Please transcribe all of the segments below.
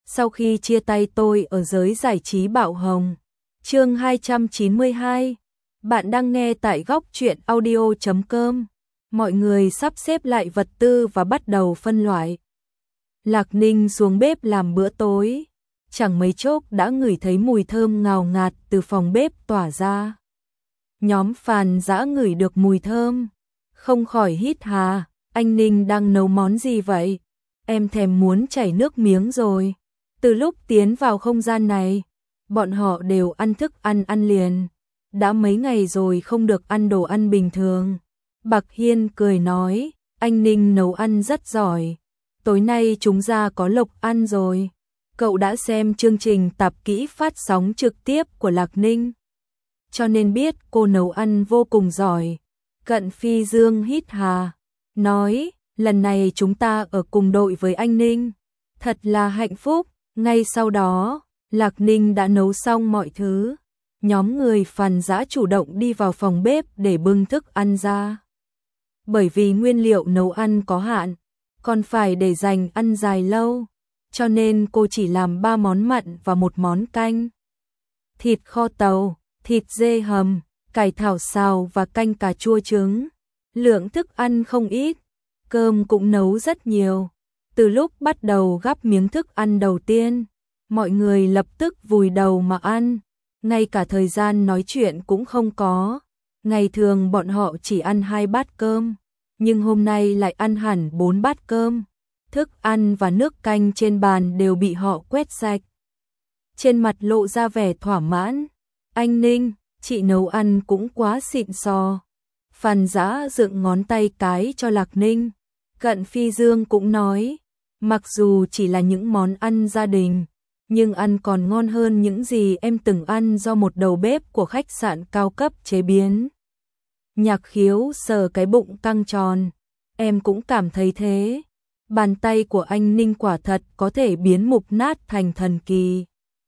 sau khi chia tay tôi ở giới giải trí bạo hồng. Chương 292. Bạn đang nghe tại góc truyện audio.com. Mọi người sắp xếp lại vật tư và bắt đầu phân loại. Lạc Ninh xuống bếp làm bữa tối. Chẳng mấy chốc đã ngửi thấy mùi thơm ngào ngạt từ phòng bếp tỏa ra. Nhóm Phàn Dã ngửi được mùi thơm, không khỏi hít hà, anh Ninh đang nấu món gì vậy? Em thèm muốn chảy nước miếng rồi. Từ lúc tiến vào không gian này, bọn họ đều ăn thức ăn liền. Đã mấy ngày rồi không được ăn đồ ăn bình thường. Bạc Hiên cười nói, anh Ninh nấu ăn rất giỏi. Tối nay chúng ta có lộc ăn rồi. Cậu đã xem chương trình tạp kỹ phát sóng trực tiếp của Lạc Ninh, cho nên biết cô nấu ăn vô cùng giỏi. Cận Phi Dương hít hà, nói, lần này chúng ta ở cùng đội với anh Ninh. Thật là hạnh phúc. Ngay sau đó, Lạc Ninh đã nấu xong mọi thứ. Nhóm người Phàn Dã chủ động đi vào phòng bếp để bưng thức ăn ra. Bởi vì nguyên liệu nấu ăn có hạn, còn phải để dành ăn dài lâu, cho nên cô chỉ làm 3 món mặn và 1 món canh. Thịt kho tàu, thịt dê hầm, cải thảo xào và canh cà chua trứng. Lượng thức ăn không ít, cơm cũng nấu rất nhiều. Từ lúc bắt đầu gắp miếng thức ăn đầu tiên, mọi người lập tức vùi đầu mà ăn, ngay cả thời gian nói chuyện cũng không có. Ngày thường bọn họ chỉ ăn 2 bát cơm, nhưng hôm nay lại ăn hẳn 4 bát cơm. Thức ăn và nước canh trên bàn đều bị họ quét sạch. Trên mặt lộ ra vẻ thỏa mãn. Anh Ninh, chị nấu ăn cũng quá xịn sò. Phàn Dã dựng ngón tay cái cho Lạc Ninh. Cận Phi Dương cũng nói, mặc dù chỉ là những món ăn gia đình, nhưng ăn còn ngon hơn những gì em từng ăn do một đầu bếp của khách sạn cao cấp chế biến. Nhạc Khiếu sờ cái bụng căng tròn, em cũng cảm thấy thế. Bàn tay của anh Ninh quả thật có thể biến mục nát thành thần kỳ.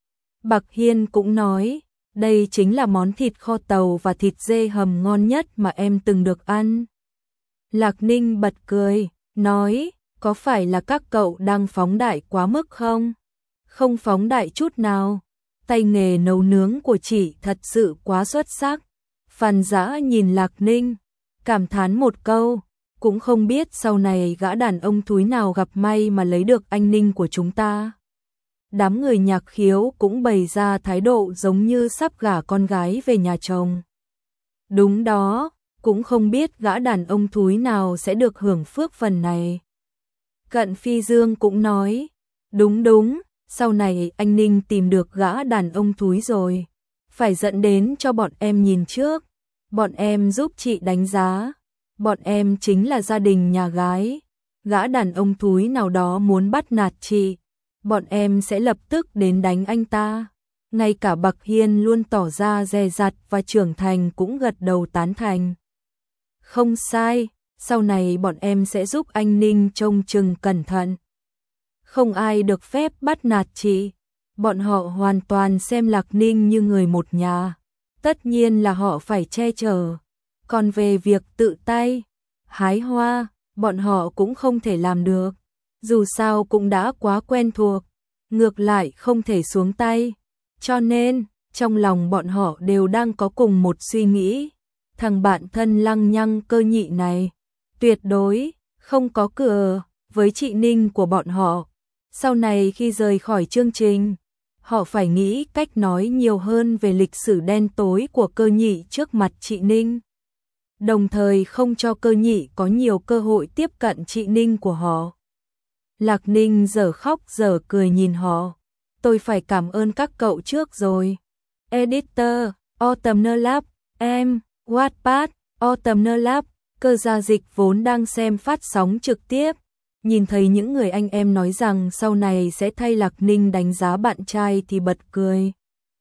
Bạc Hiên cũng nói, đây chính là món thịt kho tàu và thịt dê hầm ngon nhất mà em từng được ăn. Lạc Ninh bật cười, nói, có phải là các cậu đang phóng đại quá mức không? Không phóng đại chút nào, tay nghề nấu nướng của chị thật sự quá xuất sắc. Phàn Dã nhìn Lạc Ninh, cảm thán một câu, cũng không biết sau này gã đàn ông thúi nào gặp may mà lấy được anh Ninh của chúng ta. Đám người Nhạc Khiếu cũng bày ra thái độ giống như sắp gả con gái về nhà chồng. Đúng đó, cũng không biết gã đàn ông thúi nào sẽ được hưởng phước phần này. Cận Phi Dương cũng nói, đúng, sau này anh Ninh tìm được gã đàn ông thúi rồi, phải dẫn đến cho bọn em nhìn trước, bọn em giúp chị đánh giá, bọn em chính là gia đình nhà gái, gã đàn ông thúi nào đó muốn bắt nạt chị, bọn em sẽ lập tức đến đánh anh ta. Ngay cả Bạc Hiên luôn tỏ ra dè dặt và trưởng thành cũng gật đầu tán thành. Không sai, sau này bọn em sẽ giúp anh Ninh trông chừng cẩn thận. Không ai được phép bắt nạt chị. Bọn họ hoàn toàn xem Lạc Ninh như người một nhà. Tất nhiên là họ phải che chở. Còn về việc tự tay hái hoa, bọn họ cũng không thể làm được. Dù sao cũng đã quá quen thuộc, ngược lại không thể xuống tay. Cho nên, trong lòng bọn họ đều đang có cùng một suy nghĩ. Thằng bạn thân lăng nhăng Cơ Nhị này, tuyệt đối không có cửa với chị Ninh của bọn họ. Sau này khi rời khỏi chương trình, họ phải nghĩ cách nói nhiều hơn về lịch sử đen tối của Cơ Nhị trước mặt chị Ninh. Đồng thời không cho Cơ Nhị có nhiều cơ hội tiếp cận chị Ninh của họ. Lạc Ninh dở khóc dở cười nhìn họ. Tôi phải cảm ơn các cậu trước rồi. Editor, Autumn Lab, em, Wattpad, Autumn Lab, Cơ Gia Dịch vốn đang xem phát sóng trực tiếp. Nhìn thấy những người anh em nói rằng sau này sẽ thay Lạc Ninh đánh giá bạn trai thì bật cười.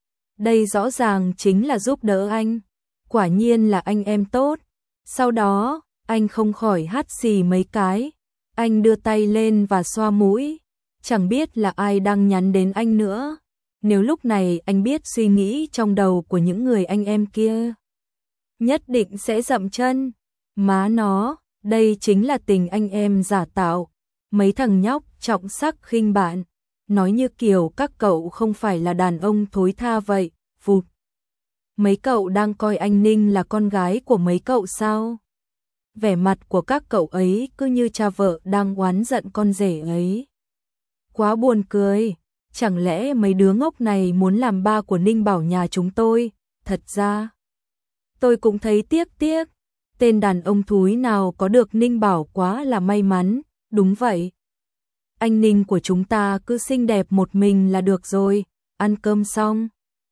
Đây rõ ràng chính là giúp đỡ anh. Quả nhiên là anh em tốt. Sau đó, anh không khỏi hắt xì mấy cái. Anh đưa tay lên và xoa mũi. Chẳng biết là ai đang nhắn đến anh nữa. Nếu lúc này anh biết suy nghĩ trong đầu của những người anh em kia, nhất định sẽ dậm chân. Má nó, đây chính là tình anh em giả tạo. Mấy thằng nhóc trọng sắc khinh bạn, nói như kiểu các cậu không phải là đàn ông thối tha vậy, phụt. Mấy cậu đang coi anh Ninh là con gái của mấy cậu sao? Vẻ mặt của các cậu ấy cứ như cha vợ đang oán giận con rể ấy. Quá buồn cười, chẳng lẽ mấy đứa ngốc này muốn làm ba của Ninh Bảo nhà chúng tôi? Thật ra, tôi cũng thấy tiếc, tên đàn ông thúi nào có được Ninh Bảo quá là may mắn, đúng vậy. Anh Ninh của chúng ta cứ xinh đẹp một mình là được rồi, ăn cơm xong.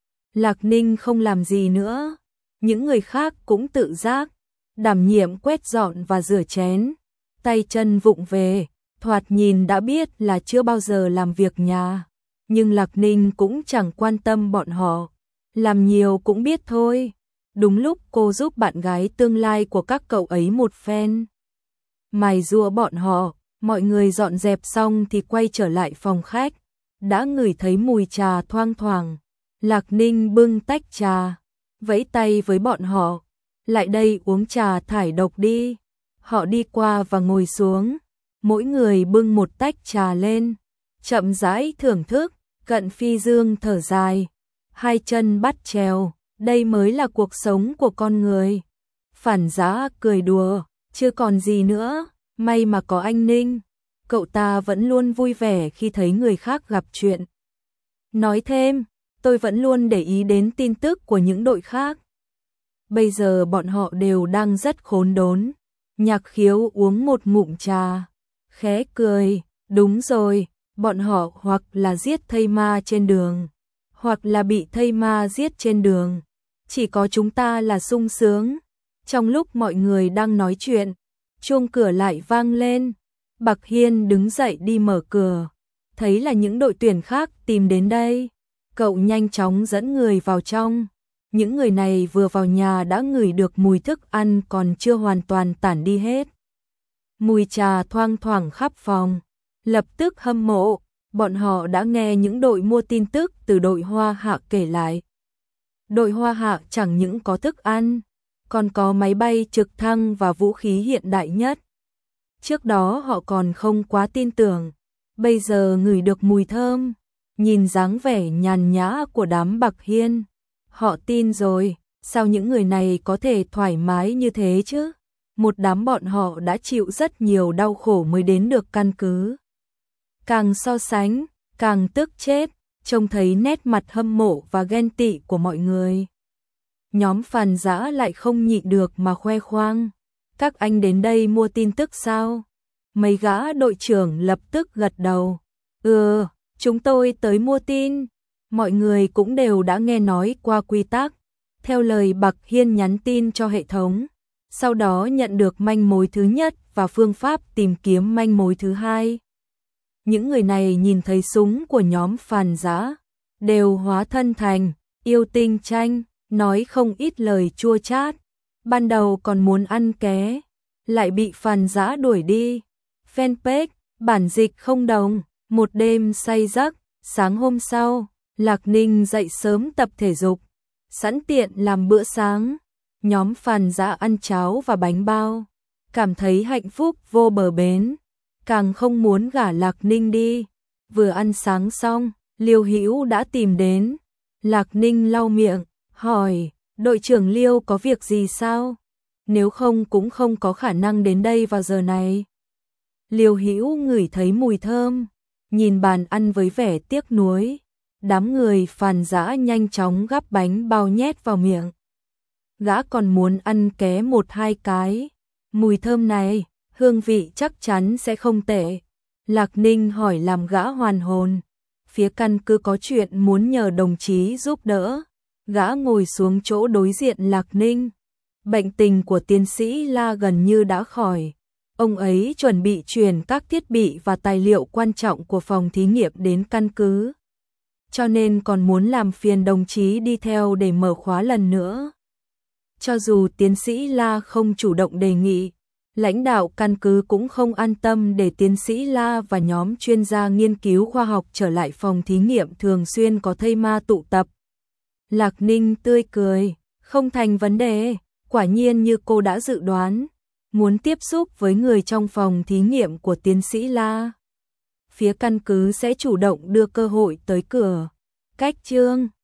Lạc Ninh không làm gì nữa, những người khác cũng tự giác, đảm nhiệm quét dọn và rửa chén, tay chân vụng về, thoạt nhìn đã biết là chưa bao giờ làm việc nhà. Nhưng Lạc Ninh cũng chẳng quan tâm bọn họ, làm nhiều cũng biết thôi. Đúng lúc cô giúp bạn gái tương lai của các cậu ấy một phen. Mài giũa bọn họ, mọi người dọn dẹp xong thì quay trở lại phòng khách, đã ngửi thấy mùi trà thoang thoảng. Lạc Ninh bưng tách trà, vẫy tay với bọn họ, lại đây uống trà thải độc đi. Họ đi qua và ngồi xuống, mỗi người bưng một tách trà lên, chậm rãi thưởng thức. Cận Phi Dương thở dài, hai chân bắt chéo, đây mới là cuộc sống của con người. Phản Giá cười đùa, chưa còn gì nữa, may mà có anh Ninh, cậu ta vẫn luôn vui vẻ khi thấy người khác gặp chuyện. Nói thêm, tôi vẫn luôn để ý đến tin tức của những đội khác. Bây giờ bọn họ đều đang rất khốn đốn. Nhạc Khiếu uống một ngụm trà, khẽ cười, đúng rồi. Bọn họ hoặc là giết thây ma trên đường, hoặc là bị thây ma giết trên đường. Chỉ có chúng ta là sung sướng. Trong lúc mọi người đang nói chuyện, chuông cửa lại vang lên. Bạc Hiên đứng dậy đi mở cửa, thấy là những đội tuyển khác tìm đến đây. Cậu nhanh chóng dẫn người vào trong. Những người này vừa vào nhà đã ngửi được mùi thức ăn còn chưa hoàn toàn tản đi hết. Mùi trà thoang thoảng khắp phòng. Lập tức hâm mộ, bọn họ đã nghe những đội mua tin tức từ đội Hoa Hạ kể lại. Đội Hoa Hạ chẳng những có thức ăn, còn có máy bay trực thăng và vũ khí hiện đại nhất. Trước đó họ còn không quá tin tưởng, bây giờ ngửi được mùi thơm, nhìn dáng vẻ nhàn nhã của đám Bạc Hiên. Họ tin rồi, sao những người này có thể thoải mái như thế chứ? Một đám bọn họ đã chịu rất nhiều đau khổ mới đến được căn cứ. Càng so sánh, càng tức chết, trông thấy nét mặt hâm mộ và ghen tị của mọi người. Nhóm Phàn Dã lại không nhịn được mà khoe khoang. Các anh đến đây mua tin tức sao? Mấy gã đội trưởng lập tức gật đầu. Chúng tôi tới mua tin. Mọi người cũng đều đã nghe nói qua quy tắc. Theo lời Bạc Hiên nhắn tin cho hệ thống, sau đó nhận được manh mối thứ nhất và phương pháp tìm kiếm manh mối thứ hai. Những người này nhìn thấy súng của nhóm Phàn Dã, đều hóa thân thành yêu tinh tranh, nói không ít lời chua chát. Ban đầu còn muốn ăn ké, lại bị Phàn Dã đuổi đi. Fanpage, bản dịch không đồng, một đêm say giấc, sáng hôm sau, Lạc Ninh dậy sớm tập thể dục, sẵn tiện làm bữa sáng. Nhóm Phàn Dã ăn cháo và bánh bao, cảm thấy hạnh phúc vô bờ bến, càng không muốn gả Lạc Ninh đi. Vừa ăn sáng xong, Liêu Hữu đã tìm đến. Lạc Ninh lau miệng, hỏi, đội trưởng Liêu có việc gì sao? Nếu không cũng không có khả năng đến đây vào giờ này. Liêu Hữu ngửi thấy mùi thơm, nhìn bàn ăn với vẻ tiếc nuối. Đám người Phàn Dã nhanh chóng gắp bánh bao nhét vào miệng. Gã còn muốn ăn ké một hai cái. Mùi thơm này, hương vị chắc chắn sẽ không tệ. Lạc Ninh hỏi làm gã hoàn hồn. Phía căn cứ có chuyện muốn nhờ đồng chí giúp đỡ. Gã ngồi xuống chỗ đối diện Lạc Ninh. Bệnh tình của tiến sĩ La gần như đã khỏi. Ông ấy chuẩn bị chuyển các thiết bị và tài liệu quan trọng của phòng thí nghiệm đến căn cứ. Cho nên còn muốn làm phiền đồng chí đi theo để mở khóa lần nữa. Cho dù tiến sĩ La không chủ động đề nghị, lãnh đạo căn cứ cũng không an tâm để tiến sĩ La và nhóm chuyên gia nghiên cứu khoa học trở lại phòng thí nghiệm thường xuyên có thây ma tụ tập. Lạc Ninh tươi cười, không thành vấn đề, quả nhiên như cô đã dự đoán, muốn tiếp xúc với người trong phòng thí nghiệm của tiến sĩ La. phía căn cứ sẽ chủ động đưa cơ hội tới cửa. Cách chương